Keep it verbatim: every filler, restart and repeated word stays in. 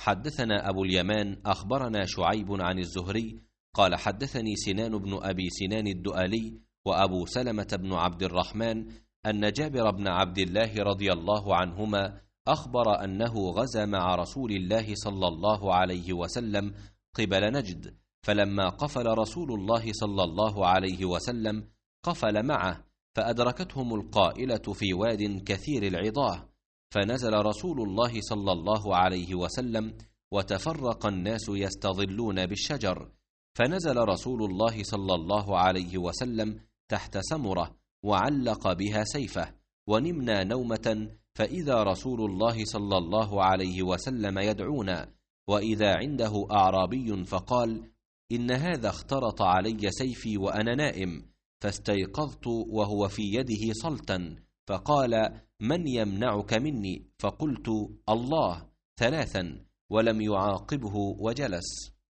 حدثنا أبو اليمان أخبرنا شعيب عن الزهري قال حدثني سنان بن أبي سنان الدؤلي وأبو سلمة بن عبد الرحمن أن جابر بن عبد الله رضي الله عنهما أخبر أنه غزا مع رسول الله صلى الله عليه وسلم قبل نجد، فلما قفل رسول الله صلى الله عليه وسلم قفل معه، فأدركتهم القائلة في واد كثير العضاه، فنزل رسول الله صلى الله عليه وسلم وتفرق الناس يستظلون بالشجر، فنزل رسول الله صلى الله عليه وسلم تحت سمرة وعلق بها سيفه، ونمنا نومة فإذا رسول الله صلى الله عليه وسلم يدعونا، وإذا عنده أعرابي فقال: إن هذا اخترط علي سيفي وأنا نائم، فاستيقظت وهو في يده صلتا، فقال: من يمنعك مني؟ فقلت: الله، ثلاثا، ولم يعاقبه وجلس.